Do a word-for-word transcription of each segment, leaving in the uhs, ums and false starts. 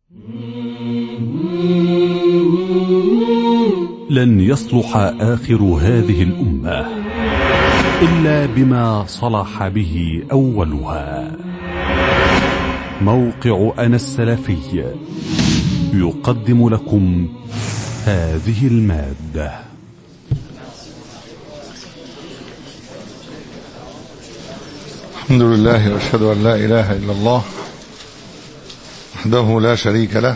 لن يصلح آخر هذه الأمة إلا بما صلح به أولها. موقع أنا السلفي يقدم لكم هذه المادة. الحمد لله وأشهد أن لا إله إلا الله وحده لا شريك له،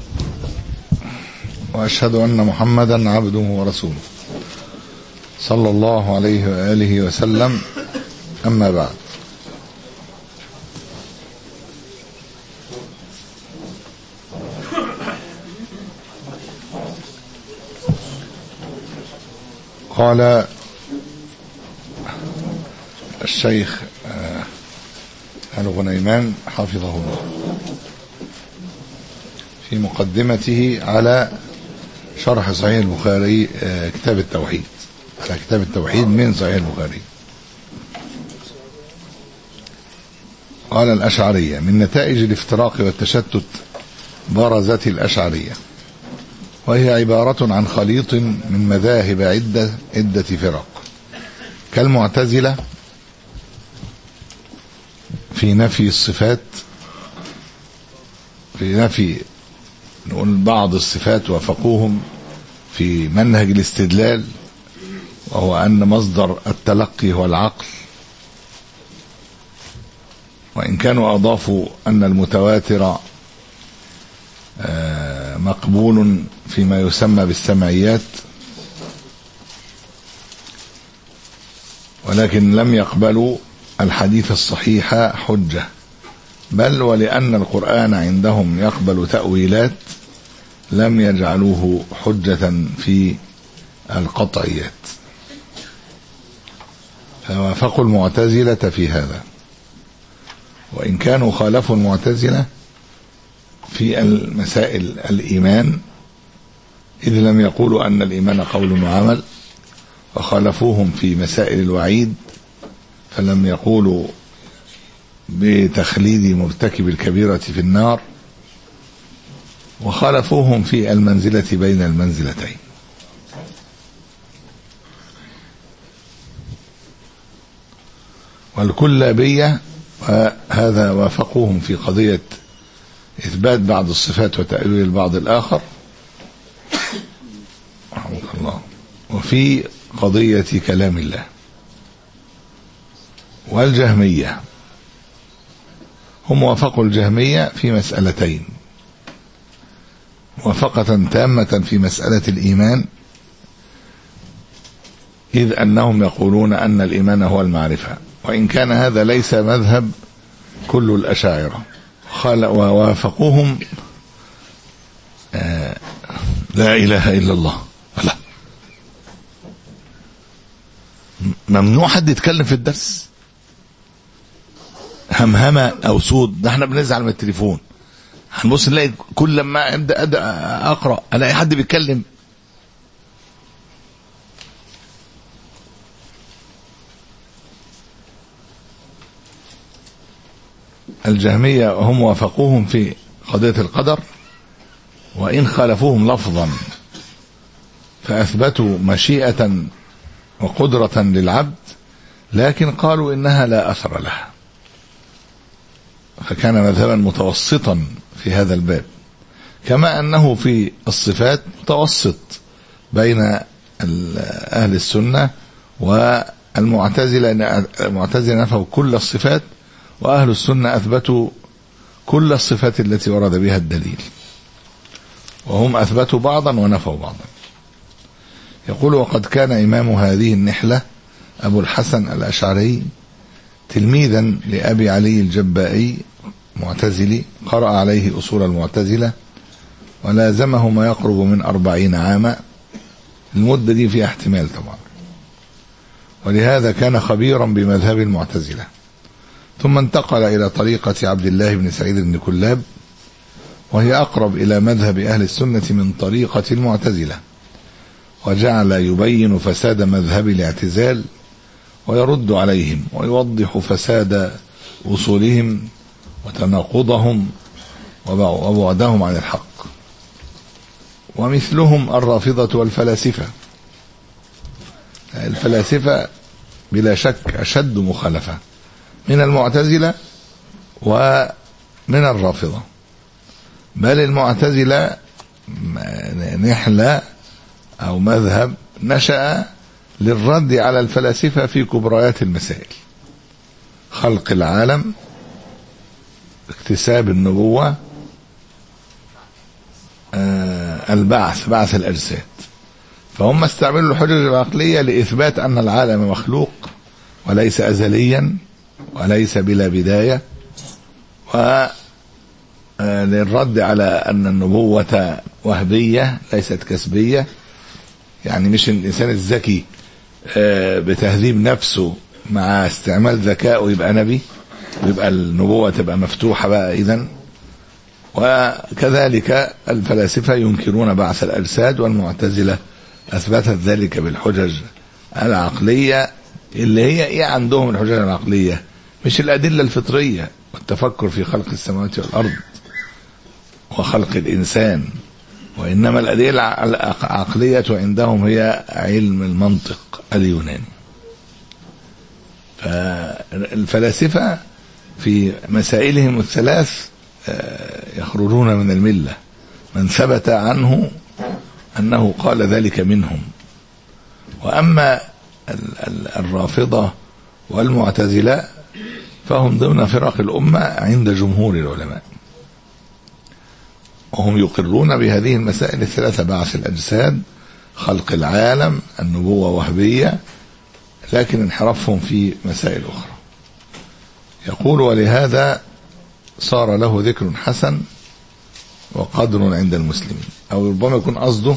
وأشهد أن محمدا عبده ورسوله صلى الله عليه وآله وسلم. أما بعد، قال الشيخ آل غنيمان حفظه الله في مقدمته على شرح صحيح البخاري، كتاب التوحيد، على كتاب التوحيد من صحيح البخاري، قال: الأشعرية من نتائج الافتراق والتشتت برزت الأشعرية، وهي عبارة عن خليط من مذاهب عدة عدة فرق، كالمعتزلة في نفي الصفات، في نفي نقول بعض الصفات وافقوهم في منهج الاستدلال، وهو أن مصدر التلقي هو العقل، وإن كانوا أضافوا أن المتواتر مقبول فيما يسمى بالسمعيات، ولكن لم يقبلوا الحديث الصحيح حجة، بل ولأن القرآن عندهم يقبل تأويلات لم يجعلوه حجة في القطعيات، فوافقوا المعتزلة في هذا، وإن كانوا خالفوا المعتزلة في المسائل الإيمان، إذ لم يقولوا أن الإيمان قول وعمل، وخالفوهم في مسائل الوعيد فلم يقولوا بتخليد مرتكب الكبيرة في النار، وخالفوهم في المنزلة بين المنزلتين. والكلابية هذا وافقوهم في قضية إثبات بعض الصفات وتأويل البعض الآخر، رحمه الله، وفي قضية كلام الله. والجهمية هم وافقوا الجهمية في مسألتين: موافقة تامة في مسألة الإيمان، إذ أنهم يقولون أن الإيمان هو المعرفة، وإن كان هذا ليس مذهب كل الأشاعرة، ووافقوهم آه لا إله إلا الله، لا ممنوع حد يتكلم في الدرس، همهمة أو صوت، ده احنا بنزعل من التليفون، هنبص نلاقي كل لما ابدا اقرا الاقي حد بيتكلم. الجهمية هم وافقوهم في قضية القدر، وإن خالفوهم لفظا فأثبتوا مشيئة وقدرة للعبد، لكن قالوا إنها لا أثر لها، فكان مذهبا متوسطا في هذا الباب، كما أنه في الصفات متوسط بين أهل السنة والمعتزلة. المعتزلة نفوا كل الصفات، وأهل السنة أثبتوا كل الصفات التي ورد بها الدليل، وهم أثبتوا بعضا ونفوا بعضا. يقول: وقد كان إمام هذه النحلة أبو الحسن الأشعري تلميذا لأبي علي الجبائي معتزلي، قرأ عليه أصول المعتزلة ولازمه ما يقرب من أربعين عاما، المدة دي فيها احتمال طبعا، ولهذا كان خبيرا بمذهب المعتزلة. ثم انتقل إلى طريقة عبد الله بن سعيد بن كلاب، وهي أقرب إلى مذهب أهل السنة من طريقة المعتزلة، وجعل يبين فساد مذهب الاعتزال ويرد عليهم ويوضح فساد أصولهم وتناقضهم وبعدهم عن الحق. ومثلهم الرافضة والفلاسفة. الفلاسفة بلا شك أشد مخالفة من المعتزلة ومن الرافضة، بل المعتزلة نحلة أو مذهب نشأ للرد على الفلاسفة في كبريات المسائل: خلق العالم، اكتساب النبوة، البعث، بعث الأجساد. فهم استعملوا الحجج العقلية لإثبات أن العالم مخلوق وليس أزليا وليس بلا بداية، وللرد على أن النبوة وهبية ليست كسبية، يعني مش الإنسان الذكي بتهذيب نفسه مع استعمال ذكائه يبقى نبي، ويبقى النبوة تبقى مفتوحة بقى إذن. وكذلك الفلاسفة ينكرون بعث الأجساد، والمعتزلة أثبتت ذلك بالحجج العقلية، اللي هي إيه عندهم الحجج العقلية؟ مش الأدلة الفطرية والتفكر في خلق السماوات والأرض وخلق الإنسان، وإنما الأدلة العقلية عندهم هي علم المنطق اليوناني. فالفلاسفة في مسائلهم الثلاث يخرجون من الملة من ثبت عنه أنه قال ذلك منهم. وأما الرافضة والمعتزلة فهم ضمن فرق الأمة عند جمهور العلماء، وهم يقرون بهذه المسائل الثلاثة: بعث الأجساد، خلق العالم، النبوة وهبية، لكن انحرفهم في مسائل أخرى. يقول: ولهذا صار له ذكر حسن وقدر عند المسلمين. أو ربما يكون قصده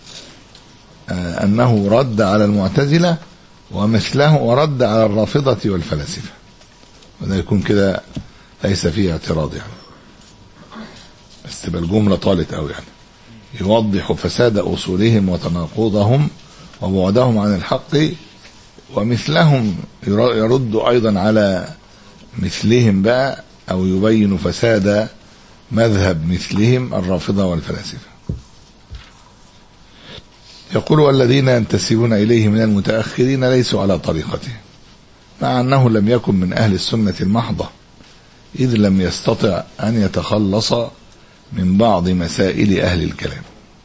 أنه رد على المعتزلة ومثله، ورد على الرافضة والفلاسفة، وده يكون كده ليس فيه اعتراض يعني، بس تبقى الجملة طالت أو يعني يوضح فساد أصولهم وتناقضهم وبعدهم عن الحق. ومثلهم يرد أيضا على مثلهم بقى، أو يبين فساد مذهب مثلهم الرافضة والفلاسفة. يقول: والذين ينتسبون إليه من المتأخرين ليسوا على طريقته، مع أنه لم يكن من أهل السنة المحضة، إذ لم يستطع أن يتخلص من بعض مسائل أهل الكلام.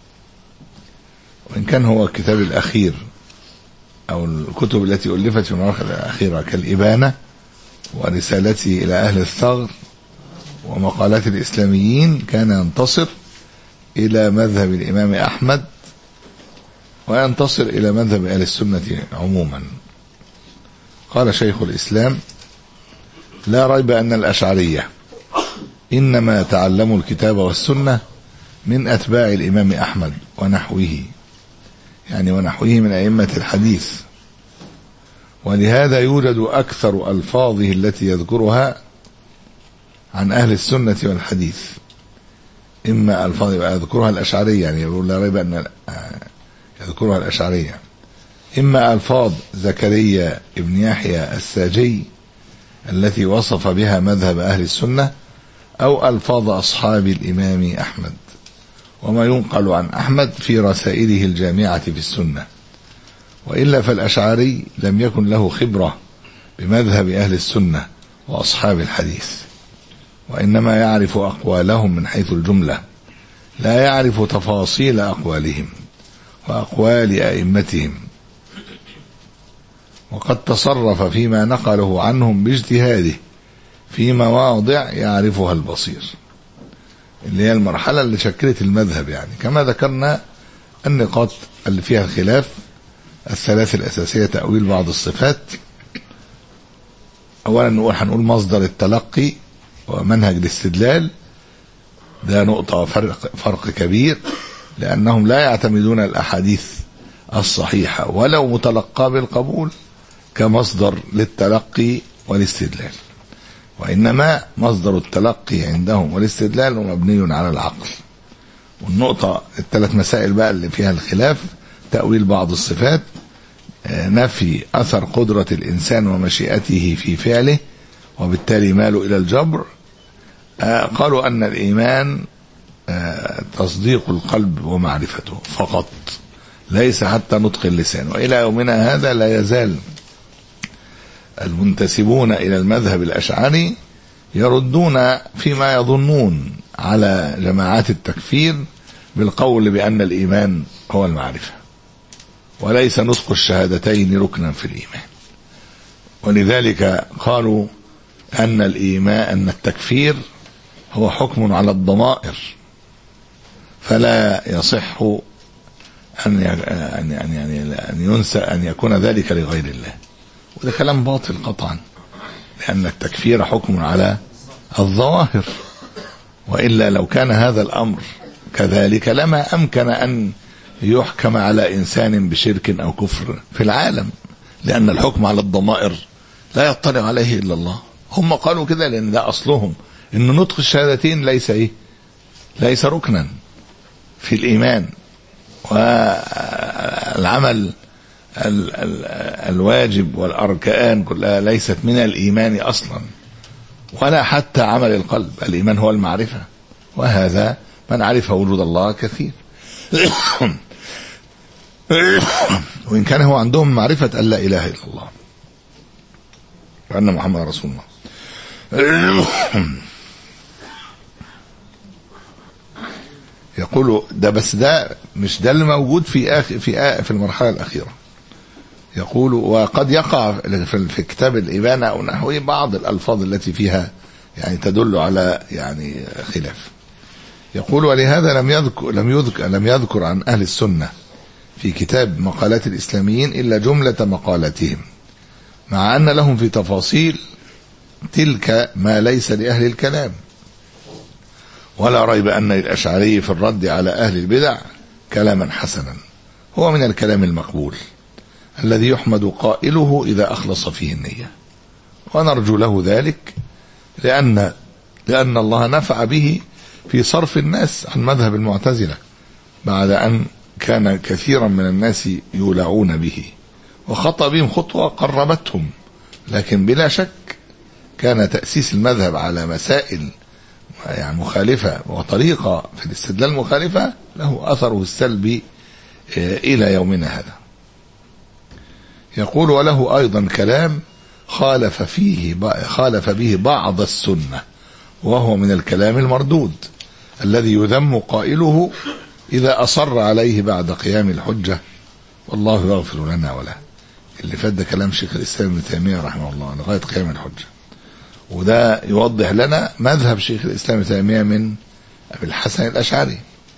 وإن كان هو الكتاب الأخير أو الكتب التي ألفت في المراحل الأخيرة كالإبانة ورسالته إلى أهل الثغر ومقالات الإسلاميين، كان ينتصر إلى مذهب الإمام أحمد وينتصر إلى مذهب أهل السنة عموما. قال شيخ الإسلام: لا ريب أن الأشعرية إنما تعلموا الكتاب والسنة من أتباع الإمام أحمد ونحوه، يعني ونحوه من أئمة الحديث، ولهذا يوجد أكثر ألفاظه التي يذكرها عن أهل السنة والحديث إما ألفاظ يذكرها الأشعرية، يعني يقول لا ريب أن يذكرها الأشعرية، إما ألفاظ زكريا ابن يحيى الساجي التي وصف بها مذهب أهل السنة، أو ألفاظ أصحاب الإمام أحمد، وما ينقل عن أحمد في رسائله الجامعة في السنة. وإلا فالأشعري لم يكن له خبرة بمذهب أهل السنة وأصحاب الحديث، وإنما يعرف أقوالهم من حيث الجملة، لا يعرف تفاصيل أقوالهم وأقوال أئمتهم، وقد تصرف فيما نقله عنهم باجتهاده في مواضع يعرفها البصير، اللي هي المرحلة اللي شكلت المذهب. يعني كما ذكرنا النقاط اللي فيها الخلاف الثلاث الأساسية: تأويل بعض الصفات، أولا نقول هنقول مصدر التلقي ومنهج الاستدلال، ده نقطة فرق, فرق كبير، لأنهم لا يعتمدون الأحاديث الصحيحة ولو متلقى بالقبول كمصدر للتلقي والاستدلال، وإنما مصدر التلقي عندهم والاستدلال مبني على العقل. والنقطة الثلاث مسائل بقى اللي فيها الخلاف: تأويل بعض الصفات، نفي أثر قدرة الإنسان ومشيئته في فعله وبالتالي ماله إلى الجبر، قالوا أن الإيمان تصديق القلب ومعرفته فقط، ليس حتى نطق اللسان. وإلى يومنا هذا لا يزال المنتسبون إلى المذهب الأشعري يردون فيما يظنون على جماعات التكفير بالقول بأن الإيمان هو المعرفة، وليس نطق الشهادتين ركنا في الإيمان. ولذلك قالوا أن الإيمان أن التكفير هو حكم على الضمائر، فلا يصح أن يعني أن ينسى أن يكون ذلك لغير الله. وده كلام باطل قطعا، لأن التكفير حكم على الظواهر، وإلا لو كان هذا الأمر كذلك لما أمكن أن يحكم على إنسان بشرك أو كفر في العالم، لأن الحكم على الضمائر لا يطلع عليه إلا الله. هم قالوا كده لأن ده أصلهم، إن نطق الشهادتين ليس إيه ليس ركنا في الإيمان، والعمل ال ال الواجب والأركان كلها ليست من الإيمان أصلا، ولا حتى عمل القلب. الإيمان هو المعرفة، وهذا من عرف وجود الله كثير. وإن كان هو عندهم معرفة أن لا إله إلا الله وأن محمد رسول الله. يقولوا ده، بس ده مش ده اللي موجود في آخر في آخر في المرحلة الأخيرة. يقولوا وقد يقع في كتاب الإبانة أو نحوه بعض الألفاظ التي فيها يعني تدل على يعني خلاف. يقول ولهذا لم يذكر لم يذكر لم يذكر عن أهل السنة في كتاب مقالات الإسلاميين إلا جملة مقالاتهم، مع أن لهم في تفاصيل تلك ما ليس لأهل الكلام. ولا ريب أن للأشعري في الرد على أهل البدع كلاما حسنا، هو من الكلام المقبول الذي يحمد قائله إذا أخلص فيه النية، ونرجو له ذلك لأن لأن الله نفع به في صرف الناس عن مذهب المعتزلة بعد أن كان كثيرا من الناس يولعون به، وخطأ بهم خطوة قربتهم. لكن بلا شك كان تأسيس المذهب على مسائل يعني مخالفة وطريقة في الاستدلال مخالفة له أثره السلبي إلى يومنا هذا. يقول وله أيضا كلام خالف فيه خالف به بعض السنة، وهو من الكلام المردود الذي يذم قائله إذا أصر عليه بعد قيام الحجة، والله يغفر لنا وله. اللي فات ده كلام شيخ الإسلام ابن تيمية رحمه الله لغاية قيام الحجة، وده يوضح لنا مذهب شيخ الإسلام ابن تيمية من أبي الحسن الأشعري،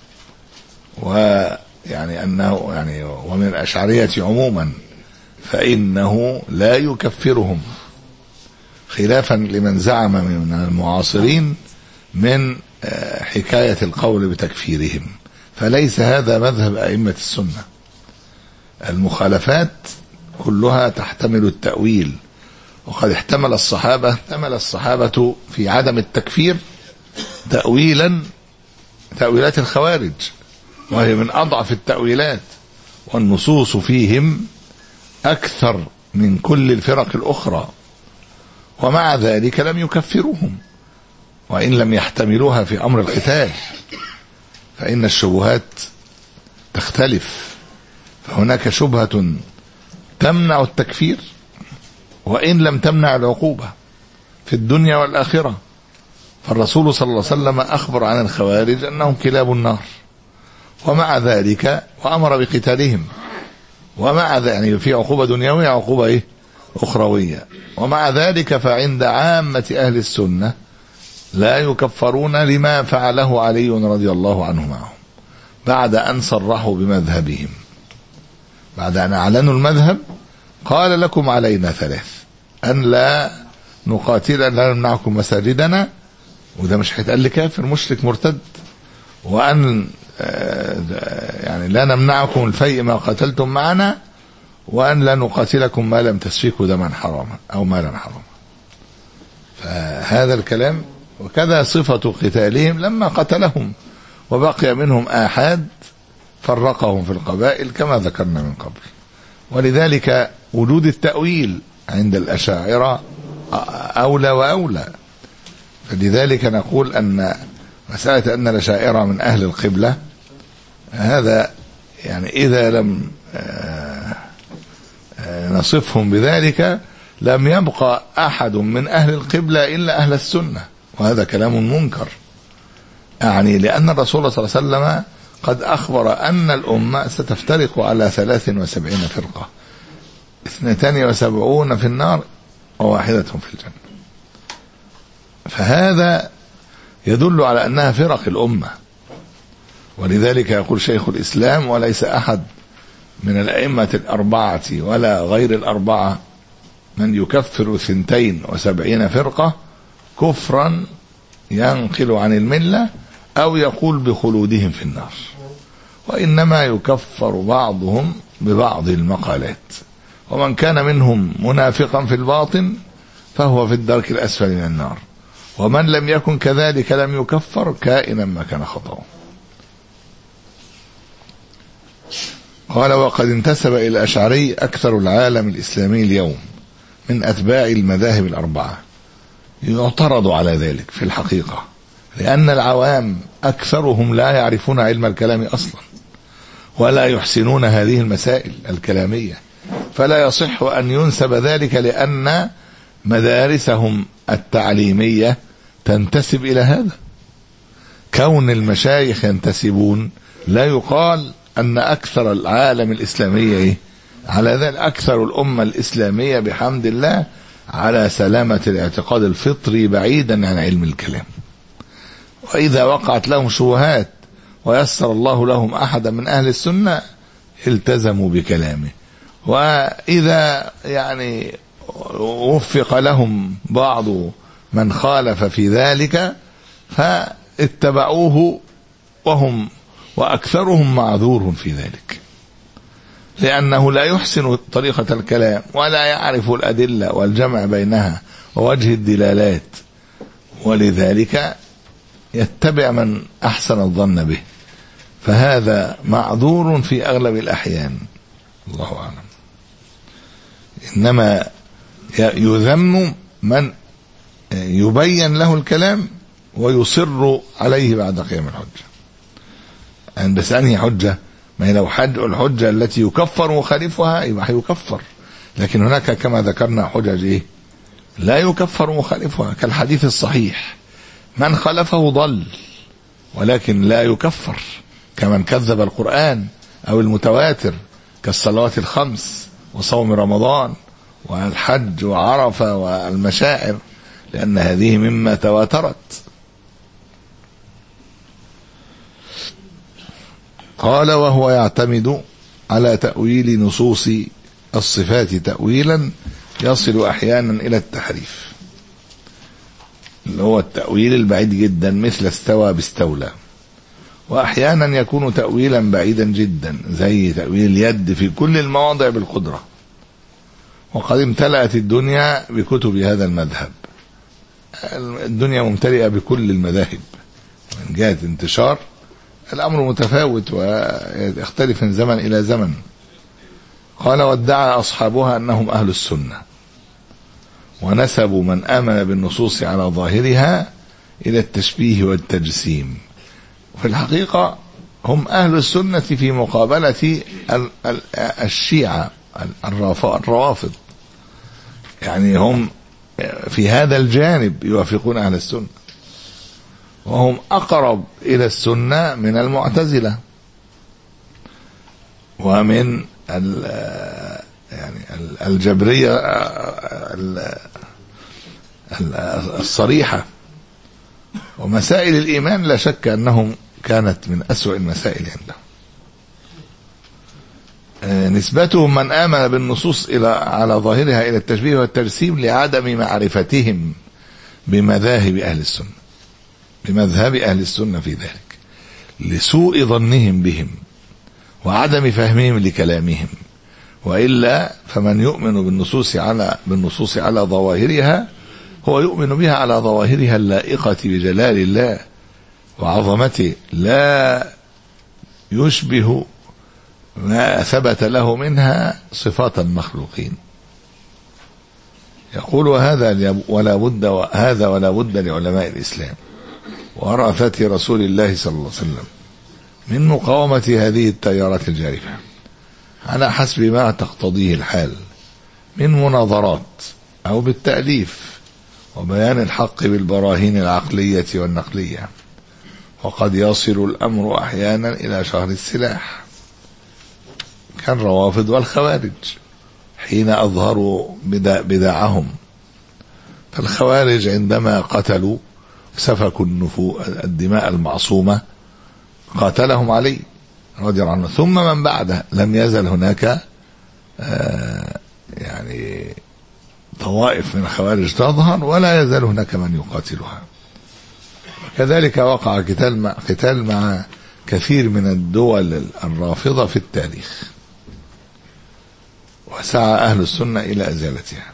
ويعني أنه يعني ومن الأشعرية عموما فإنه لا يكفرهم، خلافا لمن زعم من المعاصرين من حكاية القول بتكفيرهم، فليس هذا مذهب أئمة السنة. المخالفات كلها تحتمل التأويل، وقد احتمل الصحابة احتمل الصحابة في عدم التكفير تأويلا تأويلات الخوارج، وهي من أضعف التأويلات، والنصوص فيهم أكثر من كل الفرق الأخرى، ومع ذلك لم يكفروهم وإن لم يحتملوها في أمر القتال، فإن الشبهات تختلف. فهناك شبهة تمنع التكفير وإن لم تمنع العقوبة في الدنيا والآخرة. فالرسول صلى الله عليه وسلم أخبر عن الخوارج أنهم كلاب النار، ومع ذلك وأمر بقتالهم، ومع ذلك يعني في عقوبة دنيوية عقوبة إيه؟ أخروية. ومع ذلك فعند عامة أهل السنة لا يكفرون لما فعله علي رضي الله عنه معهم بعد أن صرحوا بمذهبهم، بعد أن أعلنوا المذهب. قال لكم علينا ثلاث: أن لا نقاتل، لا نمنعكم مساجدنا، وده مش هيتقال لكافر مشرك مرتد، وأن يعني لا نمنعكم الفيء ما قتلتم معنا، وأن لا نقاتلكم ما لم تسفكوا دما حراما أو مالا حراما. فهذا الكلام. وكذا صفة قتالهم لما قتلهم وبقي منهم آحاد فرقهم في القبائل كما ذكرنا من قبل. ولذلك وجود التأويل عند الأشاعرة أولى وأولى، فلذلك نقول أن مسألة أن الأشاعرة من أهل القبلة هذا يعني إذا لم نصفهم بذلك لم يبقى أحد من أهل القبلة إلا أهل السنة، وهذا كلام منكر. يعني لأن الرسول صلى الله عليه وسلم قد أخبر أن الأمة ستفترق على ثلاث وسبعين فرقة، اثنتان وسبعون في النار وواحدة في الجنة. فهذا يدل على أنها فرق الأمة. ولذلك يقول شيخ الإسلام: وليس أحد من الأئمة الأربعة ولا غير الأربعة من يكفر ثنتين وسبعين فرقة كفرا ينقل عن الملة أو يقول بخلودهم في النار، وإنما يكفر بعضهم ببعض المقالات. ومن كان منهم منافقا في الباطن فهو في الدرك الأسفل من النار، ومن لم يكن كذلك لم يكفر كائنا ما كان خطأه. قال: وقد انتسب إلى الأشعري أكثر العالم الإسلامي اليوم من أتباع المذاهب الأربعة. يعترض على ذلك في الحقيقة، لأن العوام أكثرهم لا يعرفون علم الكلام أصلا ولا يحسنون هذه المسائل الكلامية، فلا يصح أن ينسب ذلك، لأن مدارسهم التعليمية تنتسب إلى هذا. كون المشايخ ينتسبون لا يقال أن أكثر العالم الإسلامي على ذلك. أكثر الأمة الإسلامية بحمد الله على سلامة الاعتقاد الفطري بعيدا عن علم الكلام. وإذا وقعت لهم شبهات ويسر الله لهم أحدا من أهل السنة التزموا بكلامه، وإذا يعني وفق لهم بعض من خالف في ذلك فاتبعوه، وهم وأكثرهم معذور في ذلك، لأنه لا يحسن طريقة الكلام ولا يعرف الأدلة والجمع بينها ووجه الدلالات، ولذلك يتبع من أحسن الظن به، فهذا معذور في أغلب الأحيان، الله أعلم. إنما يذم من يبين له الكلام ويصر عليه بعد قيام الحجة. يعني بس أنهي حجة؟ ما هي لو حج الحجة التي يكفر مخالفها يبقى يكفر، لكن هناك كما ذكرنا حجج إيه؟ لا يكفر مخالفها، كالحديث الصحيح: من خالفه ضل، ولكن لا يكفر، كمن كذب القرآن أو المتواتر كالصلوات الخمس وصوم رمضان والحج وعرفة والمشاعر، لأن هذه مما تواترت. قال: وهو يعتمد على تأويل نصوص الصفات تأويلا يصل أحيانا إلى التحريف، اللي هو التأويل البعيد جدا، مثل استوى باستولى، وأحيانا يكون تأويلا بعيدا جدا زي تأويل اليد في كل المواضع بالقدرة. وقد امتلأت الدنيا بكتب هذا المذهب، الدنيا ممتلئة بكل المذاهب من جهة انتشار. الأمر متفاوت ويختلف من زمن إلى زمن. قال: وادعى أصحابها أنهم أهل السنة، ونسبوا من آمن بالنصوص على ظاهرها إلى التشبيه والتجسيم. في الحقيقة هم أهل السنة في مقابلة الشيعة الروافض، يعني هم في هذا الجانب يوافقون أهل السنة، وهم أقرب إلى السنة من المعتزلة ومن يعني الجبرية الصريحة. ومسائل الإيمان لا شك أنهم كانت من أسوأ المسائل عندهم. نسبتهم من آمن بالنصوص إلى على ظاهرها إلى التشبيه والتجسيم لعدم معرفتهم بمذاهب أهل السنة بمذهب أهل السنة في ذلك، لسوء ظنهم بهم وعدم فهمهم لكلامهم. وإلا فمن يؤمن بالنصوص على بالنصوص على ظواهرها هو يؤمن بها على ظواهرها اللائقة بجلال الله وعظمته، لا يشبه ما ثبت له منها صفات المخلوقين. يقول وهذا ولا بد هذا ولا بد لعلماء الإسلام ورأفة رسول الله صلى الله عليه وسلم من مقاومة هذه التيارات الجارفة على حسب ما تقتضيه الحال من مناظرات أو بالتأليف وبيان الحق بالبراهين العقلية والنقلية، وقد يصل الأمر أحيانا إلى شهر السلاح كالروافض والخوارج حين أظهروا بدعهم. فالخوارج عندما قتلوا سفكوا الدماء المعصومة قاتلهم علي رضي الله عنه، ثم من بعده لم يزل هناك آه يعني طوائف من الخوارج تظهر ولا يزال هناك من يقاتلها. كذلك وقع قتال مع, قتال مع كثير من الدول الرافضة في التاريخ، وسعى أهل السنة إلى إزالتها.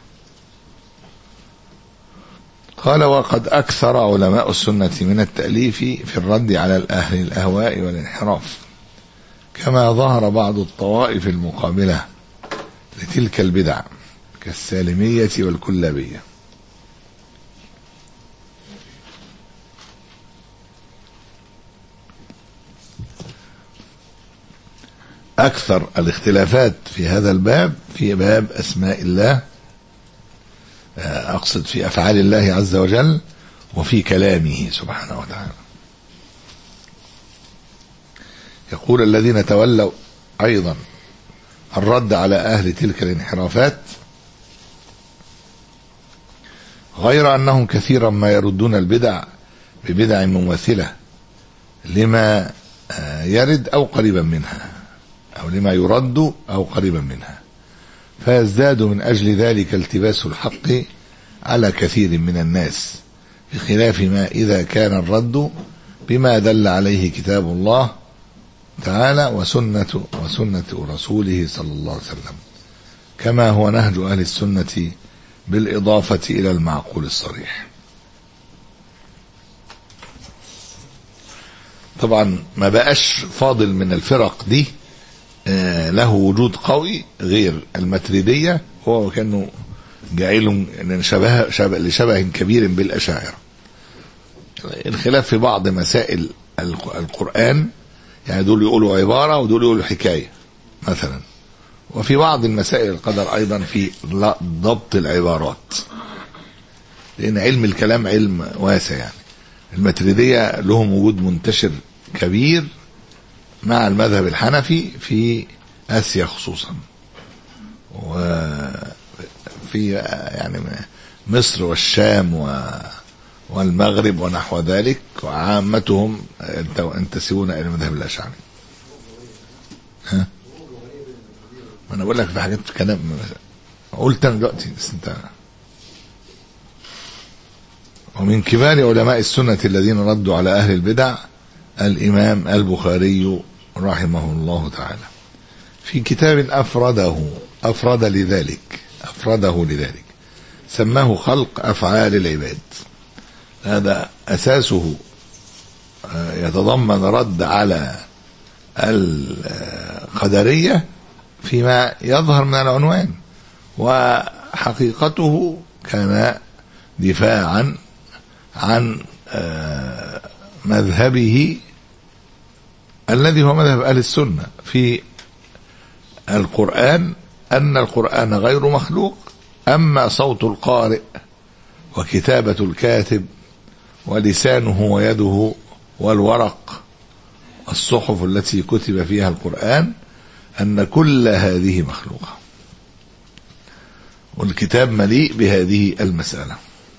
قال وقد أكثر علماء السنة من التأليف في الرد على أهل الأهواء والانحراف، كما ظهر بعض الطوائف المقابلة لتلك البدع كالسالمية والكلابية. أكثر الاختلافات في هذا الباب في باب أسماء الله، أقصد في أفعال الله عز وجل وفي كلامه سبحانه وتعالى. يقول الذين تولوا أيضا الرد على أهل تلك الانحرافات، غير أنهم كثيرا ما يردون البدع ببدع مماثلة لما يرد أو قريبا منها، أو لما يرد أو قريبا منها، فيزداد من أجل ذلك التباس الحق على كثير من الناس، بخلاف ما إذا كان الرد بما دل عليه كتاب الله تعالى وسنة, وسنة رسوله صلى الله عليه وسلم، كما هو نهج أهل السنة بالإضافة إلى المعقول الصريح. طبعا ما بقاش فاضل من الفرق دي له وجود قوي غير الماتريدية، هو كانوا جعلهم شبه شبه لشبه كبير بالأشاعرة. الخلاف في بعض مسائل القرآن، يعني دول يقولوا عبارة ودول يقولوا حكاية مثلا، وفي بعض المسائل القدر أيضا في ضبط العبارات، لأن علم الكلام علم واسع. يعني الماتريدية لهم وجود منتشر كبير مع المذهب الحنفي في آسيا خصوصا، وفي يعني مصر والشام والمغرب ونحو ذلك، وعامتهم ينتسبون إلى المذهب الأشعري. ها أنا بقول لك في حاجات في كلام قلت أنا دلوقتي بس أنت. ومن كبار علماء السنة الذين ردوا على أهل البدع الإمام البخاري رحمه الله تعالى في كتاب أفرده أفرد لذلك أفرده لذلك سماه خلق أفعال العباد. هذا أساسه يتضمن رد على القدرية فيما يظهر من العنوان، وحقيقته كان دفاعا عن مذهبه الذي هو مذهب أهل السنة في القرآن، أن القرآن غير مخلوق، أما صوت القارئ وكتابة الكاتب ولسانه ويده والورق الصحف التي كتب فيها القرآن أن كل هذه مخلوقة، والكتاب مليء بهذه المسألة.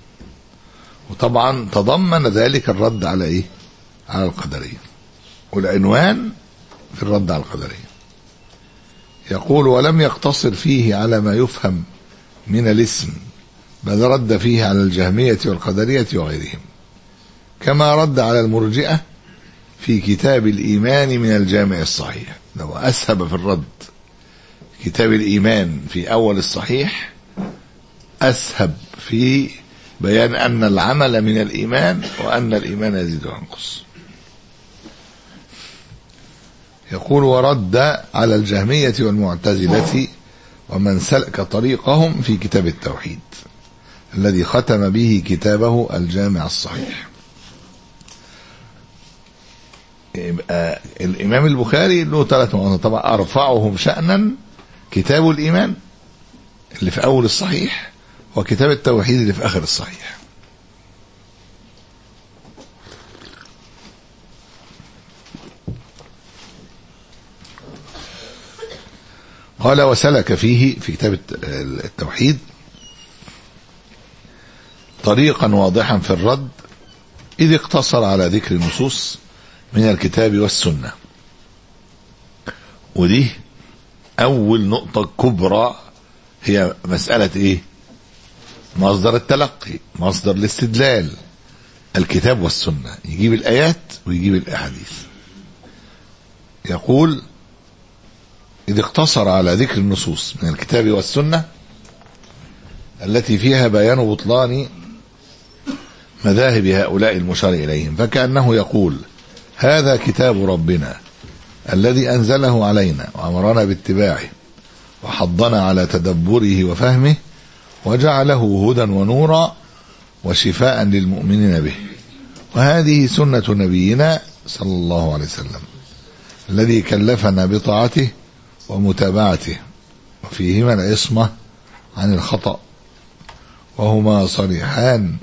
وطبعا تضمن ذلك الرد على إيه؟ على القدرية، والعنوان في الرد على القدرية. يقول ولم يقتصر فيه على ما يفهم من الاسم، بل رد فيه على الجهمية والقدرية وغيرهم، كما رد على المرجئة في كتاب الإيمان من الجامع الصحيح. لو أسهب في الرد كتاب الإيمان في أول الصحيح، أسهب في بيان أن العمل من الإيمان وأن الإيمان يزيد وينقص. يقول ورد على الجهمية والمعتزلة ومن سلك طريقهم في كتاب التوحيد، الذي ختم به كتابه الجامع الصحيح. يبقى الإمام البخاري له ثلاث مواضيع، طبعا أرفعهم شأنا كتاب الإيمان اللي في أول الصحيح، وكتاب التوحيد اللي في آخر الصحيح. قال وسلك فيه في كتاب التوحيد طريقا واضحا في الرد، إذ اقتصر على ذكر النصوص من الكتاب والسنة. ودي أول نقطة كبرى، هي مسألة إيه؟ مصدر التلقي، مصدر الاستدلال، الكتاب والسنة. يجيب الآيات ويجيب الأحاديث. يقول إذ اقتصر على ذكر النصوص من الكتاب والسنة التي فيها بيان بطلان مذاهب هؤلاء المشار إليهم، فكأنه يقول هذا كتاب ربنا الذي أنزله علينا وأمرنا باتباعه وحضنا على تدبره وفهمه وجعله هدى ونورا وشفاء للمؤمنين به، وهذه سنة نبينا صلى الله عليه وسلم الذي كلفنا بطاعته ومتابعته، وفيهما العصمة عن الخطأ، وهما صريحان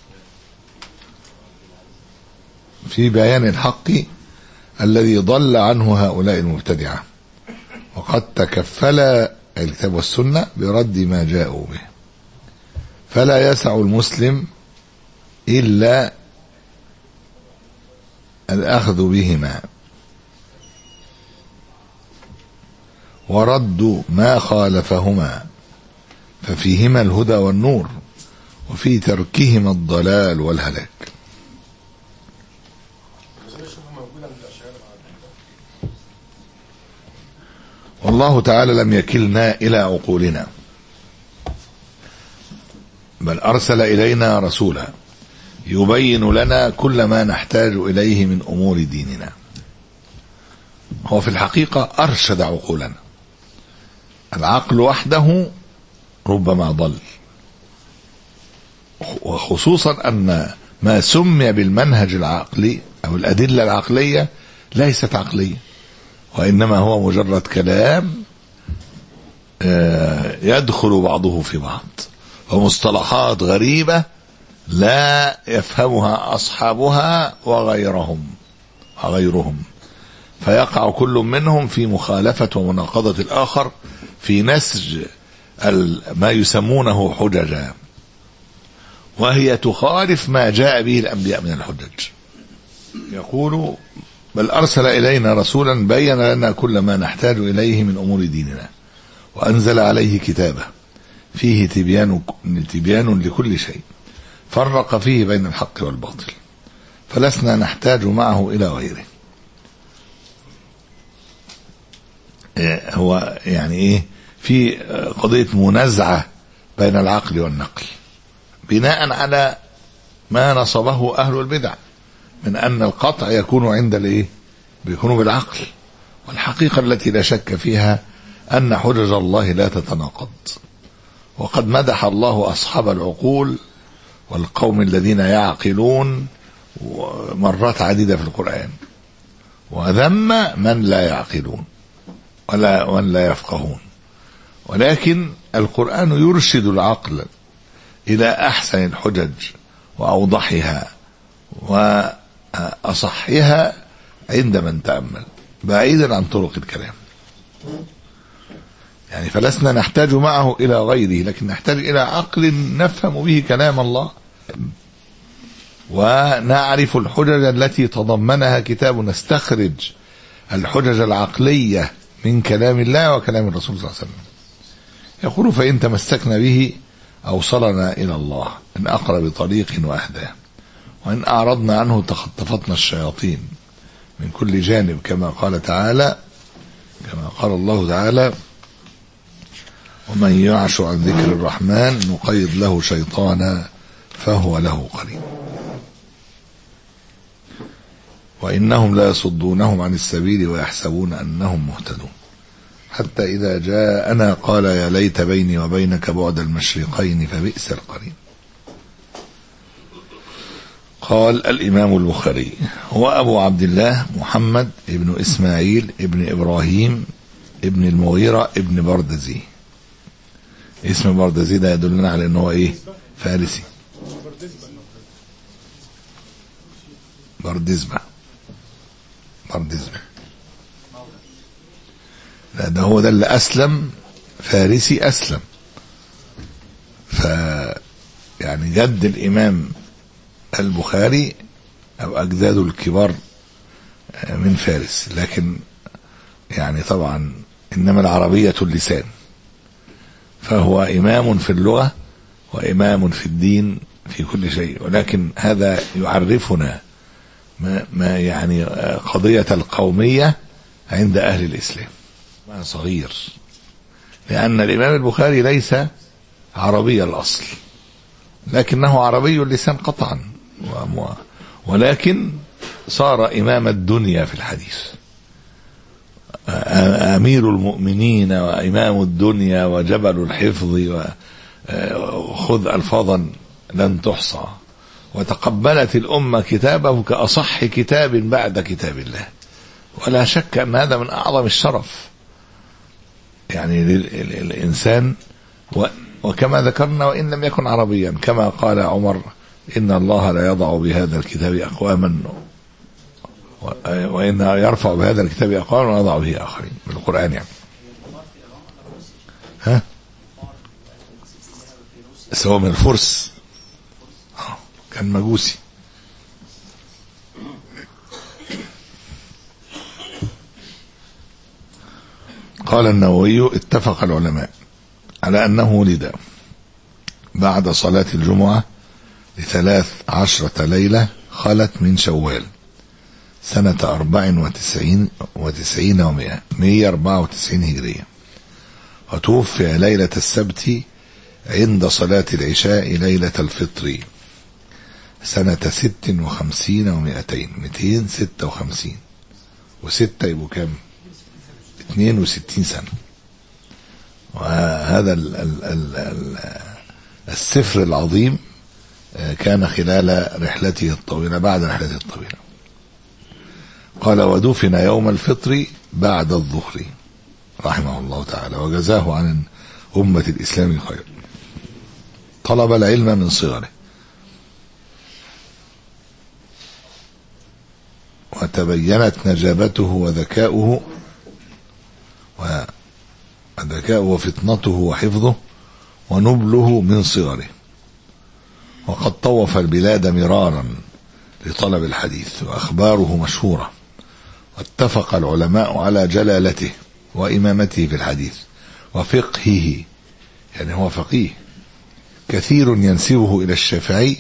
في بيان الحق الذي ضل عنه هؤلاء المبتدعة، وقد تكفلا الكتاب والسنة برد ما جاءوا به، فلا يسع المسلم إلا الأخذ بهما ورد ما خالفهما، ففيهما الهدى والنور، وفي تركهما الضلال والهلاك. والله تعالى لم يكلنا إلى عقولنا، بل أرسل إلينا رسولا يبين لنا كل ما نحتاج إليه من أمور ديننا. هو في الحقيقة أرشد عقولنا. العقل وحده ربما ضل، وخصوصا أن ما سمي بالمنهج العقلي أو الأدلة العقلية ليست عقلية، وإنما هو مجرد كلام يدخل بعضه في بعض، ومصطلحات غريبة لا يفهمها أصحابها وغيرهم وغيرهم، فيقع كل منهم في مخالفة ومناقضة الآخر في نسج ما يسمونه حججا، وهي تخالف ما جاء به الأنبياء من الحجج. يقول بل أرسل إلينا رسولا بين لنا كل ما نحتاج إليه من أمور ديننا، وأنزل عليه كتابه فيه تبيان, تبيان لكل شيء، فرق فيه بين الحق والباطل، فلسنا نحتاج معه إلى غيره. هو يعني إيه؟ في قضية منازعة بين العقل والنقل بناء على ما نصبه أهل البدع من أن القطع يكون عند الإيه؟ بيكون بالعقل، والحقيقة التي لا شك فيها أن حجج الله لا تتناقض. وقد مدح الله أصحاب العقول والقوم الذين يعقلون مرات عديدة في القرآن، وذم من لا يعقلون ولا ولا لا يفقهون. ولكن القرآن يرشد العقل إلى أحسن الحجج وأوضحها وأصحها عند من تأمل، بعيدا عن طرق الكلام. يعني فلسنا نحتاج معه إلى غيره، لكن نحتاج إلى عقل نفهم به كلام الله، ونعرف الحجج التي تضمنها كتاب، نستخرج الحجج العقلية من كلام الله وكلام الرسول صلى الله عليه وسلم. يقول فإن تمسكنا به أوصلنا إلى الله من أقرب طريق وأهدى، وإن أعرضنا عنه تخطفتنا الشياطين من كل جانب، كما قال تعالى كما قال الله تعالى ومن يعش عن ذكر الرحمن نقيض له شيطانا فهو له قرين وإنهم لا يصدونهم عن السبيل ويحسبون أنهم مهتدون حتى إذا جاءنا قال يا ليت بيني وبينك بعد المشرقين فبئس القرين. قال الإمام البخاري هو أبو عبد الله محمد ابن إسماعيل ابن إبراهيم ابن المغيرة ابن بردزي. اسم بردزي ده يدلنا على أنه إيه؟ فارسي. بردزبة بردزبة لا ده هو ده اللي أسلم، فارسي أسلم. ف يعني جد الإمام البخاري أو أجداده الكبار من فارس، لكن يعني طبعا إنما العربية اللسان، فهو إمام في اللغة وإمام في الدين في كل شيء. ولكن هذا يعرفنا ما, ما يعني قضية القومية عند أهل الإسلام ما صغير، لأن الإمام البخاري ليس عربي الأصل، لكنه عربي اللسان قطعا، ولكن صار إمام الدنيا في الحديث، أمير المؤمنين وإمام الدنيا وجبل الحفظ، وخذ ألفاظا لن تحصى. وتقبلت الأمة كتابه كأصح كتاب بعد كتاب الله، ولا شك أن هذا من أعظم الشرف يعني للإنسان. وكما ذكرنا وإن لم يكن عربيا، كما قال عمر إن الله لا يضع بهذا الكتاب أقواما وإن يرفع بهذا الكتاب أقواما ويضع به آخرين، من القرآن يعني. ها سواء من الفرس كان مجوسي. قال النووي اتفق العلماء على أنه ولد بعد صلاة الجمعة لثلاث عشرة ليلة خلت من شوال سنة أربع وتسعين وتسعين ومئة مئة أربعة وتسعين هجرية، وتوفي ليلة السبت عند صلاة العشاء ليلة الفطر سنة ست وخمسين ومئتين مئتين ستة وخمسين وستة يبقوا كام؟ اثنين وستين سنة. وهذا ال ال ال ال السفر العظيم كان خلال رحلته الطويلة بعد رحلته الطويلة. قال ودفن يوم الفطر بعد الظهر رحمه الله تعالى وجزاه عن أمة الإسلام خير. طلب العلم من صغره، وتبينت نجابته وذكاؤه وذكاؤه وفطنته وحفظه ونبله من صغره، وقد طوف البلاد مرارا لطلب الحديث، وأخباره مشهورة، واتفق العلماء على جلالته وإمامته في الحديث وفقهه، يعني هو فقيه. كثير ينسبه إلى الشافعي،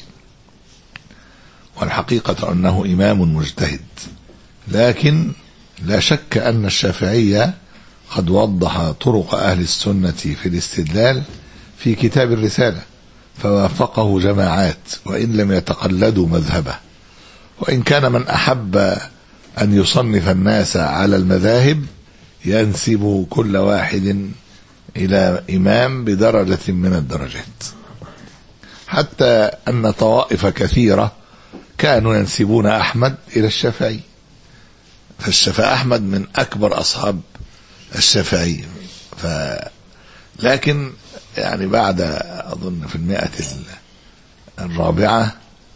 والحقيقة أنه إمام مجتهد، لكن لا شك أن الشافعي قد وضح طرق أهل السنة في الاستدلال في كتاب الرسالة، فوافقه جماعات وإن لم يتقلدوا مذهبه. وإن كان من أحب أن يصنف الناس على المذاهب ينسب كل واحد إلى إمام بدرجة من الدرجات، حتى أن طوائف كثيرة كانوا ينسبون أحمد إلى الشافعي، فالشافعي أحمد من أكبر أصحاب الشافعي. ف لكن يعني بعد أظن في المئة الرابعة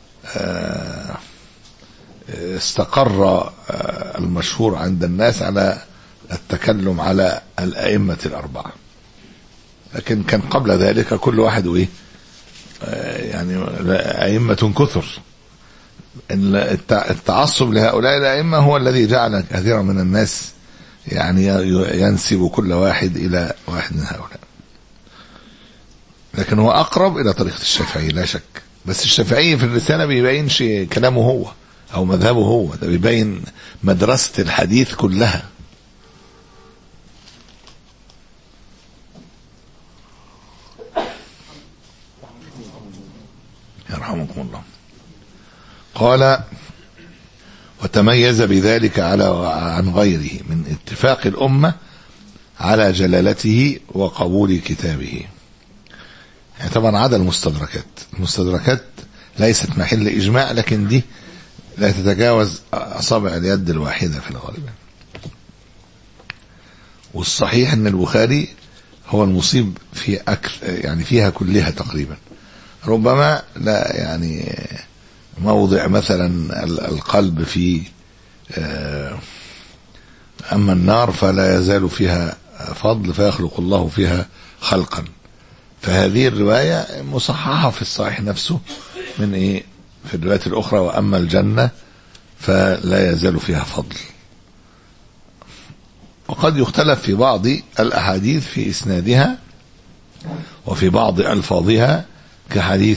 استقر المشهور عند الناس على التكلم على الأئمة الأربعة، لكن كان قبل ذلك كل واحد وإيه يعني أئمة كثر. التعصب لهؤلاء الأئمة هو الذي جعل كثيرا من الناس يعني ينسب كل واحد إلى واحد من هؤلاء، لكن هو أقرب إلى طريقة الشافعي لا شك. بس الشافعي في الرسالة بيبينش كلامه هو أو مذهبه هو، ده بيبين مدرسة الحديث كلها. يرحمكم الله. قال وتميز بذلك على عن غيره من اتفاق الأمة على جلالته وقبول كتابه. يعني طبعا عدا المستدركات، المستدركات ليست محل إجماع، لكن دي لا تتجاوز أصابع اليد الواحدة في الغالب. والصحيح أن البخاري هو المصيب في أكثر يعني فيها كلها تقريبا، ربما لا يعني موضع مثلا القلب في أما النار فلا يزال فيها فضل فيخلق الله فيها خلقا، فهذه الرواية مصححة في الصحيح نفسه من إيه في الروايات الأخرى، وأما الجنة فلا يزال فيها فضل. وقد يختلف في بعض الأحاديث في إسنادها وفي بعض ألفاظها، كحديث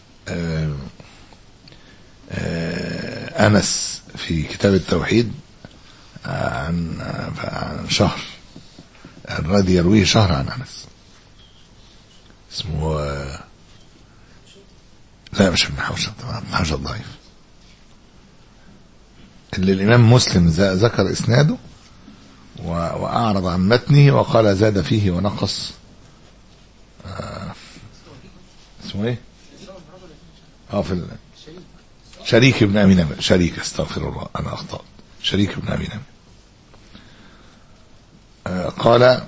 أنس في كتاب التوحيد عن عن شهر الذي يرويه شهر عن أنس اسمه لا مش ابن حوشب، ابن حوشب ضعيف، اللي الإمام مسلم ذكر إسناده وأعرض عن متنه وقال زاد فيه ونقص. آه اسمه ايه؟ اه في ال... شريك ابن أبي نمر، شريك استغفر الله أنا أخطأت، شريك ابن أبي نمر. آه قال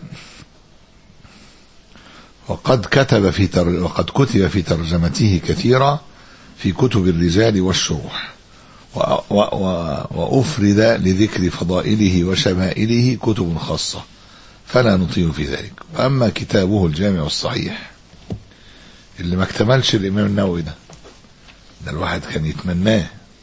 وقد كتب في تر... وقد كتب في ترجمته كثيرا في كتب الرجال والشروح، و... و... و... وأفرد لذكر فضائله وشمائله كتب خاصة فلا نطيل في ذلك. وأما كتابه الجامع الصحيح اللي ما اكتملش الإمام النووي ده ده الواحد كان يتمناه.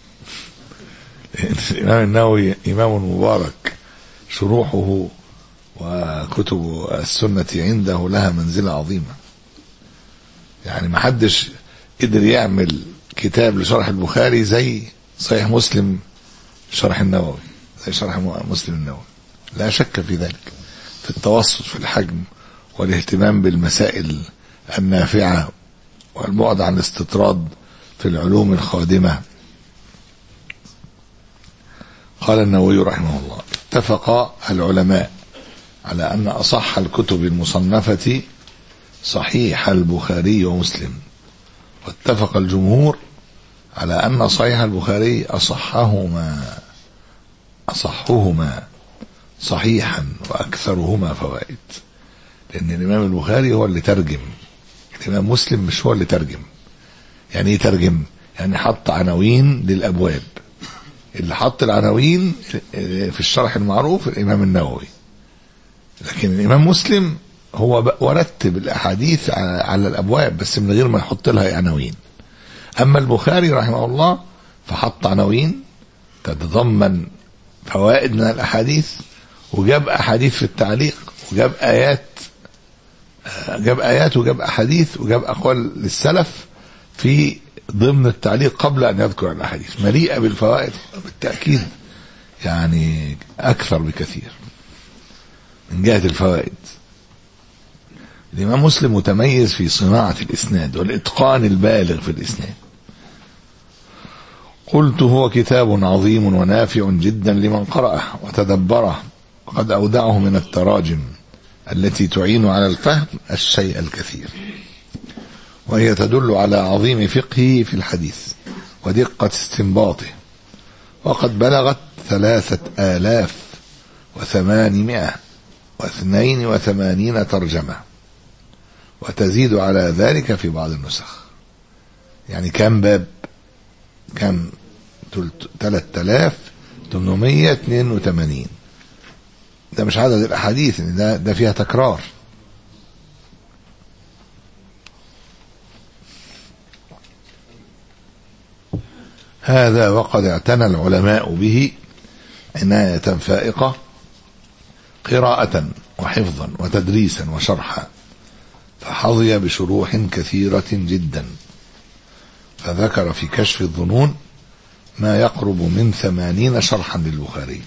الإمام النووي إمام مبارك، شروحه وكتب السنة عنده لها منزلة عظيمة، يعني ما حدش قدر يعمل كتاب لشرح البخاري زي صحيح مسلم شرح النووي، زي شرح مسلم النووي، لا شك في ذلك، في التوسط في الحجم والاهتمام بالمسائل النافعة والبعد عن الاستطراد في العلوم الخادمة. قال النووي رحمه الله: اتفق العلماء على أن أصح الكتب المصنفة صحيح البخاري ومسلم، واتفق الجمهور على أن صحيح البخاري أصحهما أصحهما صحيحا وأكثرهما فوائد، لأن الإمام البخاري هو اللي ترجم، الإمام مسلم مش هو اللي ترجم. يعني ايه ترجم؟ يعني حط عناوين للأبواب، اللي حط العناوين في الشرح المعروف الإمام النووي، لكن الإمام مسلم هو ورتب الأحاديث على الأبواب بس من غير ما يحط لها عناوين. أما البخاري رحمه الله فحط عناوين تتضمن فوائد من الأحاديث، وجاب أحاديث في التعليق، وجاب آيات جاب آيات وجاب أحاديث وجاب أقوال للسلف في ضمن التعليق قبل أن يذكر الأحاديث، مليئة بالفوائد بالتأكيد، يعني أكثر بكثير من جهة الفوائد. الإمام مسلم متميز في صناعة الإسناد والإتقان البالغ في الإسناد. قلت: هو كتاب عظيم ونافع جدا لمن قرأه وتدبره، وقد أودعه من التراجم التي تعين على الفهم الشيء الكثير، وهي تدل على عظيم فقهه في الحديث ودقة استنباطه، وقد بلغت ثلاثة آلاف وثمانمائة واثنين وثمانين ترجمة، وتزيد على ذلك في بعض النسخ. يعني كم باب؟ كم؟ ثلاثة آلاف وثمانمائة واثنين وثمانين. ده مش عدد الأحاديث، ده, ده فيها تكرار. هذا وقد اعتنى العلماء به عناية فائقة، قراءة وحفظا وتدريسا وشرحا، فحظي بشروح كثيرة جدا، فذكر في كشف الظنون ما يقرب من ثمانين شرحا للبخاري،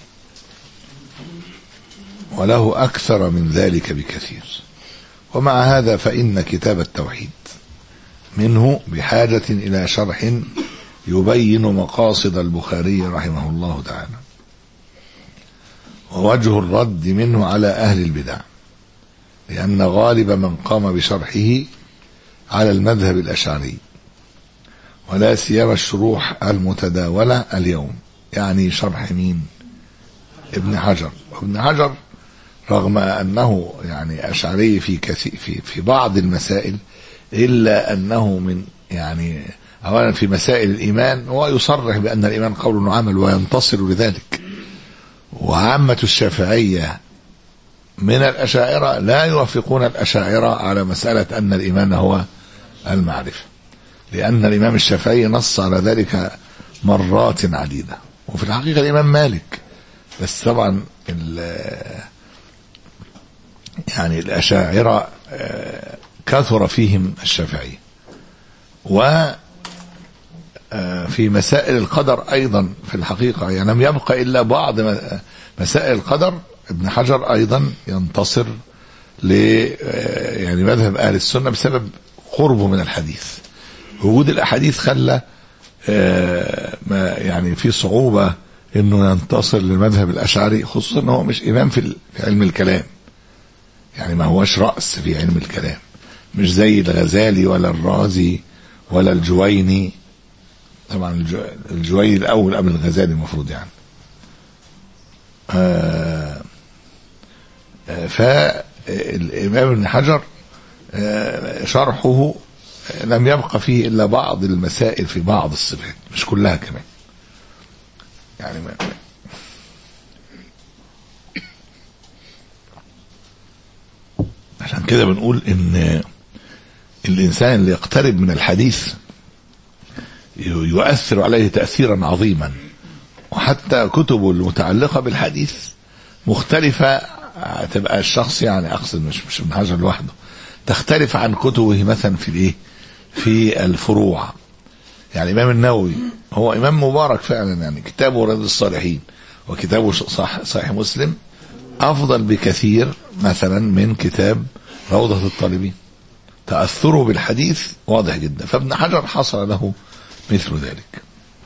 وله أكثر من ذلك بكثير. ومع هذا فإن كتاب التوحيد منه بحاجة إلى شرح يبين مقاصد البخاري رحمه الله تعالى، ووجه الرد منه على أهل البدع، لأن غالب من قام بشرحه على المذهب الأشعري، ولا سيما الشروح المتداولة اليوم. يعني شرح مين؟ ابن حجر. ابن حجر رغم أنه يعني أشعري في كثير في في بعض المسائل، إلا أنه من يعني أولا في مسائل الإيمان هو يصرح بأن الإيمان قول وعمل وينتصر لذلك. وعامة الشافعية من الأشاعرة لا يوافقون الأشاعرة على مسألة أن الإيمان هو المعرفة، لأن الإمام الشافعي نص على ذلك مرات عديدة. وفي الحقيقة الإمام مالك، بس طبعا يعني الأشاعرة كثر فيهم الشافعي. وفي مسائل القدر أيضا في الحقيقة يعني لم يبقى إلا بعض مسائل القدر. ابن حجر أيضا ينتصر ل يعني مذهب أهل السنة بسبب قربه من الحديث. وجود الأحاديث خلى ما يعني في صعوبة إنه ينتصر للمذهب الأشعري، خصوصا إنه هو مش إمام في علم الكلام، يعني ما هوش رأس في علم الكلام، مش زي الغزالي ولا الرازي ولا الجويني. طبعا الجويني الأول قبل الغزالي المفروض يعني. آه فالإمام ابن حجر آه شرحه لم يبقى فيه إلا بعض المسائل في بعض الصفات، مش كلها كمان يعني. ما عشان كده بنقول إن الإنسان اللي يقترب من الحديث يؤثر عليه تأثيرا عظيما. وحتى كتبه المتعلقة بالحديث مختلفة، تبقى الشخص يعني أقصد مش مش ابن حجر لوحده، تختلف عن كتبه مثلا في الإيه في الفروع. يعني الإمام النووي هو إمام مبارك فعلا، يعني كتابه رياض الصالحين وكتابه صح صحيح مسلم أفضل بكثير مثلا من كتاب روضة الطالبين. تأثره بالحديث واضح جدا. فابن حجر حصل له مثل ذلك.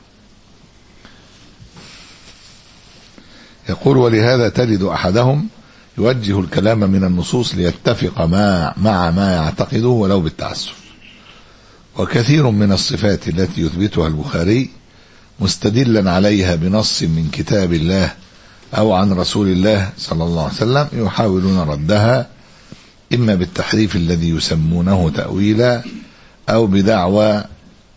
يقول: ولهذا تجد أحدهم يوجه الكلام من النصوص ليتفق مع, مع ما يعتقده ولو بالتعسف. وكثير من الصفات التي يثبتها البخاري مستدلا عليها بنص من كتاب الله أو عن رسول الله صلى الله عليه وسلم يحاولون ردها إما بالتحريف الذي يسمونه تأويلا أو بدعوى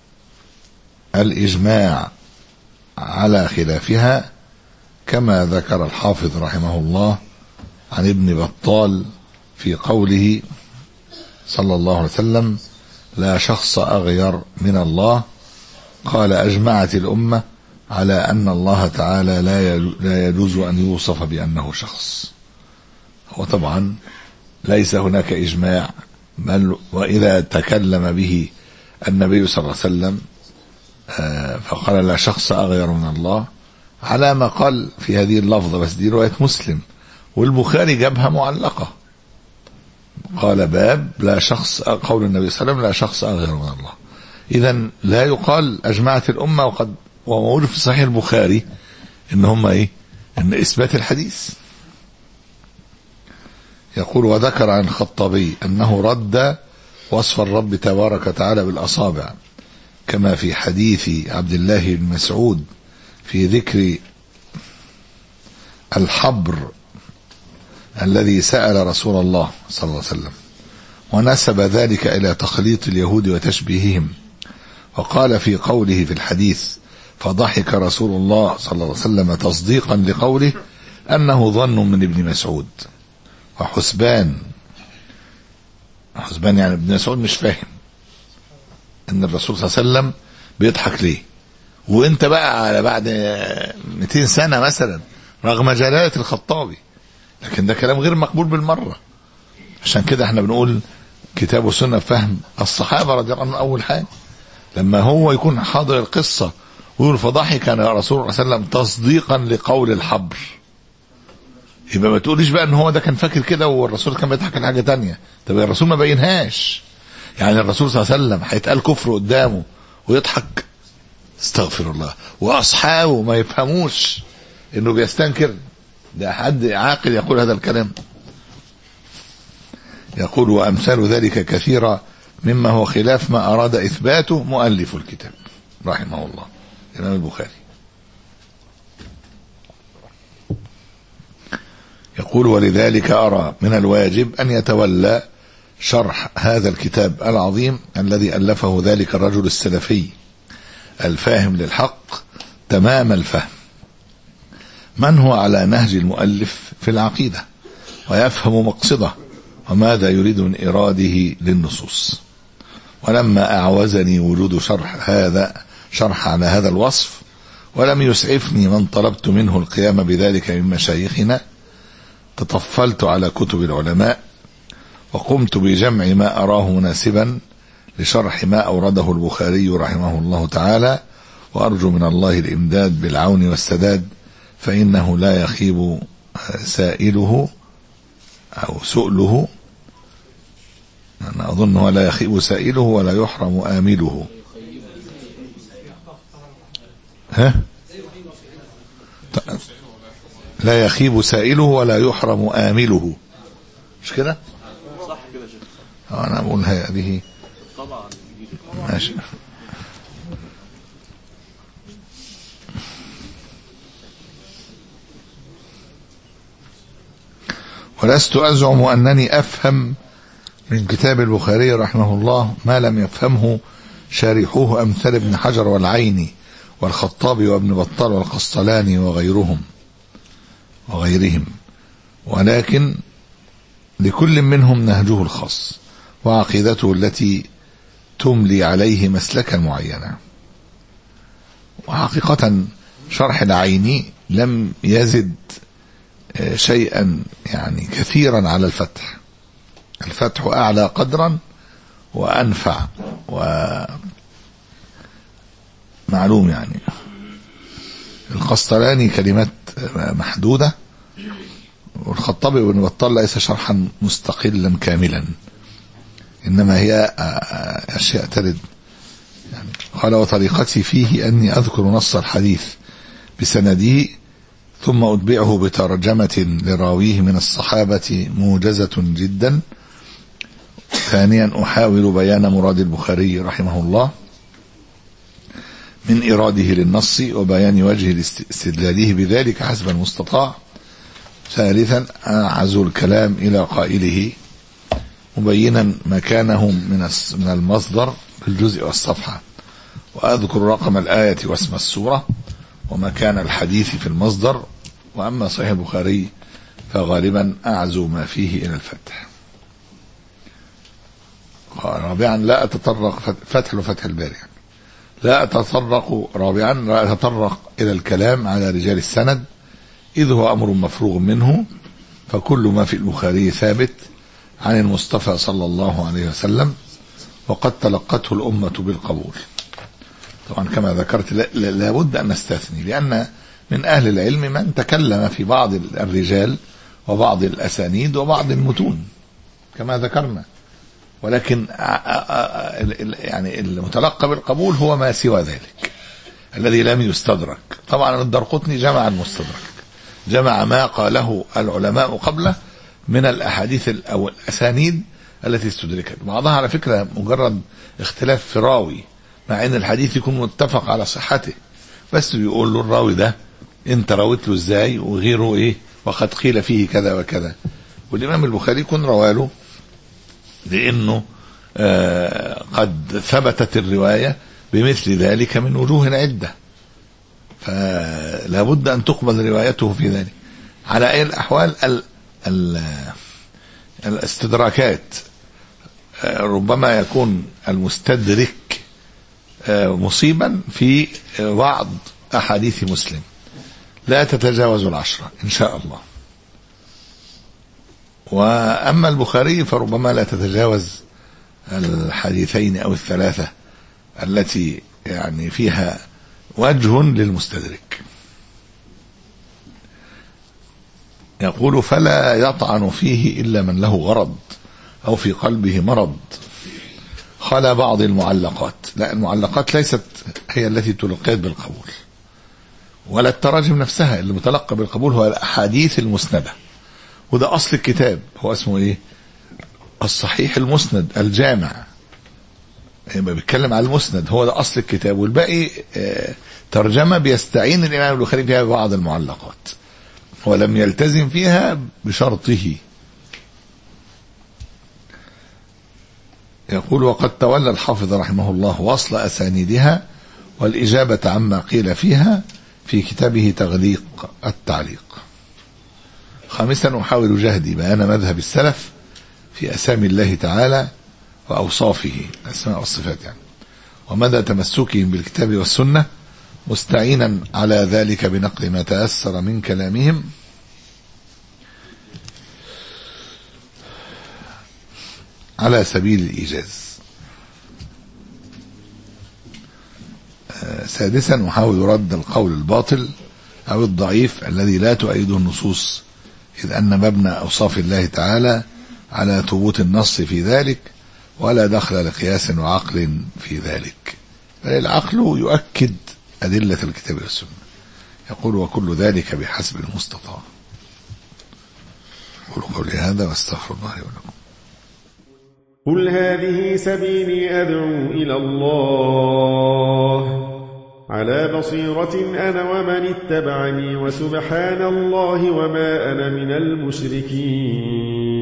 الإجماع على خلافها، كما ذكر الحافظ رحمه الله عن ابن بطال في قوله صلى الله عليه وسلم: لا شخص أغير من الله. قال: أجمعت الأمة على أن الله تعالى لا يجوز أن يوصف بأنه شخص. وطبعا ليس هناك إجماع، بل وإذا تكلم به النبي صلى الله عليه وسلم فقال: لا شخص أغير من الله، على ما قال في هذه اللفظة. بس دي رواية مسلم، والبخاري جابها معلقة، قال: باب لا شخص، قول النبي صلى الله عليه وسلم: لا شخص أغير من الله. إذن لا يقال أجمعت الأمة، وقد وموجود في صحيح البخاري إن هم إيه إن إثبات الحديث. يقول: وذكر عن الخطابي أنه رد وصف الرب تبارك وتعالى بالأصابع، كما في حديث عبد الله بن مسعود في ذكر الحبر الذي سأل رسول الله صلى الله عليه وسلم، ونسب ذلك إلى تخليط اليهود وتشبيههم. وقال في قوله في الحديث: فضحك رسول الله صلى الله عليه وسلم تصديقا لقوله أنه ظن من ابن مسعود. وحسبان حسبان يعني ابن مسعود مش فاهم ان الرسول صلى الله عليه وسلم بيضحك ليه، وانت بقى على بعد مئتين سنة مثلا، رغم جلالة الخطابي، لكن ده كلام غير مقبول بالمرة. عشان كده احنا بنقول كتاب والسنة فهم الصحابة رضي الله عنهم. اول حاجة لما هو يكون حاضر القصة ويقول فضحك يا رسول الله صلى الله عليه وسلم تصديقا لقول الحبر، يبقى ما تقوليش بقى ان هو ده كان فاكر كده والرسول كان بيضحك على حاجة تانية. طب الرسول ما بينهاش، يعني الرسول صلى الله عليه وسلم هيتقال كفر قدامه ويضحك؟ استغفر الله. واصحابه ما يفهموش انه بيستنكر؟ ده حد عاقل يقول هذا الكلام؟ يقول: وامثال ذلك كثيرة مما هو خلاف ما اراد اثباته مؤلف الكتاب. رحمه الله الإمام البخاري. يقول: ولذلك أرى من الواجب أن يتولى شرح هذا الكتاب العظيم الذي ألفه ذلك الرجل السلفي الفاهم للحق تمام الفهم، من هو على نهج المؤلف في العقيدة ويفهم مقصده وماذا يريد من إراده للنصوص. ولما أعوزني وجود شرح هذا شرح على هذا الوصف ولم يسعفني من طلبت منه القيام بذلك من مشايخنا، تطفلت على كتب العلماء وقمت بجمع ما أراه مناسبا لشرح ما أورده البخاري رحمه الله تعالى، وأرجو من الله الإمداد بالعون والسداد، فإنه لا يخيب سائله أو سؤله، أنا أظنه لا يخيب سائله ولا يحرم آمله. ها؟ لا يخيب سائله ولا يحرم آمله، مش كده؟ صح كده يا شيخ. أنا أقول هذه طبعا ماشي. ولست أزعم أنني أفهم من كتاب البخاري رحمه الله ما لم يفهمه شارحوه أمثال ابن حجر والعيني والخطابي وابن بطال والقسطلاني وغيرهم وغيرهم، ولكن لكل منهم نهجه الخاص وعقيدته التي تملي عليه مسلكا معينا. وحقيقة شرح العيني لم يزد شيئا يعني كثيرا على الفتح، الفتح أعلى قدرا وأنفع ومعلوم. يعني القسطلاني كلمات محدودة، والخطابي وابن بطال ليس شرحا مستقلا كاملا، إنما هي أشياء ترد. يعني قال: وطريقتي فيه أني أذكر نص الحديث بسنده ثم أتبعه بترجمة لراويه من الصحابة موجزة جدا. ثانيا أحاول بيان مراد البخاري رحمه الله من إراده للنص وبيان وجه استدلاله بذلك حسب المستطاع. ثالثا أعزو الكلام إلى قائله مبينا مكانه من المصدر بالجزء والصفحة، وأذكر رقم الآية واسم السورة ومكان الحديث في المصدر. وأما صحيح البخاري فغالبا أعزو ما فيه إلى الفتح. رابعا لا أتطرق فتح لفتح الباري، لا أتطرق رابعا لا أتطرق إلى الكلام على رجال السند، إذ هو أمر مفروغ منه، فكل ما في البخاري ثابت عن المصطفى صلى الله عليه وسلم وقد تلقته الأمة بالقبول. طبعا كما ذكرت لابد أن نستثني، لأن من أهل العلم من تكلم في بعض الرجال وبعض الأسانيد وبعض المتون كما ذكرنا، ولكن يعني المتلقى بالقبول هو ما سوى ذلك الذي لم يستدرك. طبعا الدرقطني جمع المستدرك، جمع ما قاله العلماء قبله من الأحاديث أو الأسانيد التي استدركت، بعضها على فكرة مجرد اختلاف في راوي، مع ان الحديث يكون متفق على صحته، بس بيقول له الراوي ده انت راويت له ازاي وغيره ايه وقد قيل فيه كذا وكذا. والامام البخاري يكون رواله لانه آه قد ثبتت الرواية بمثل ذلك من وجوه عدة، فلا بد ان تقبل روايته في ذلك. على اي الاحوال ال ال الاستدراكات آه ربما يكون المستدرك مصيبا في بعض أحاديث مسلم لا تتجاوز العشرة إن شاء الله، وأما البخاري فربما لا تتجاوز الحديثين أو الثلاثة التي يعني فيها وجه للمستدرك. يقول: فلا يطعن فيه إلا من له غرض أو في قلبه مرض، خلا بعض المعلقات. لا، المعلقات ليست هي التي تلقيت بالقبول، ولا التراجم نفسها. اللي متلقى بالقبول هو الأحاديث المسندة، وده أصل الكتاب، هو اسمه إيه؟ الصحيح المسند الجامع ما بيتكلم على المسند، هو ده أصل الكتاب، والباقي ترجمة بيستعين الإمام البخاري فيها ببعض المعلقات ولم يلتزم فيها بشرطه. يقول: وقد تولى الحافظ رحمه الله وصل أسانيدها والإجابة عما قيل فيها في كتابه تغليق التعليق. خامسا، أحاول جهدي بيان مذهب السلف في أسامي الله تعالى وأوصافه، الأسماء والصفات يعني، ومدى تمسكهم بالكتاب والسنة، مستعينا على ذلك بنقل ما تأثر من كلامهم على سبيل الإيجاز. سادسا، أحاول رد القول الباطل أو الضعيف الذي لا تؤيده النصوص، إذ أن مبنى أوصاف الله تعالى على ثبوت النص في ذلك، ولا دخل لقياس وعقل في ذلك، بل العقل يؤكد أدلة الكتاب والسنة. يقول: وكل ذلك بحسب المستطاع. أقول قولي هذا واستغفر الله لي ولكم. قل هذه سبيلي أدعو إلى الله على بصيرة أنا ومن اتبعني، وسبحان الله وما أنا من المشركين.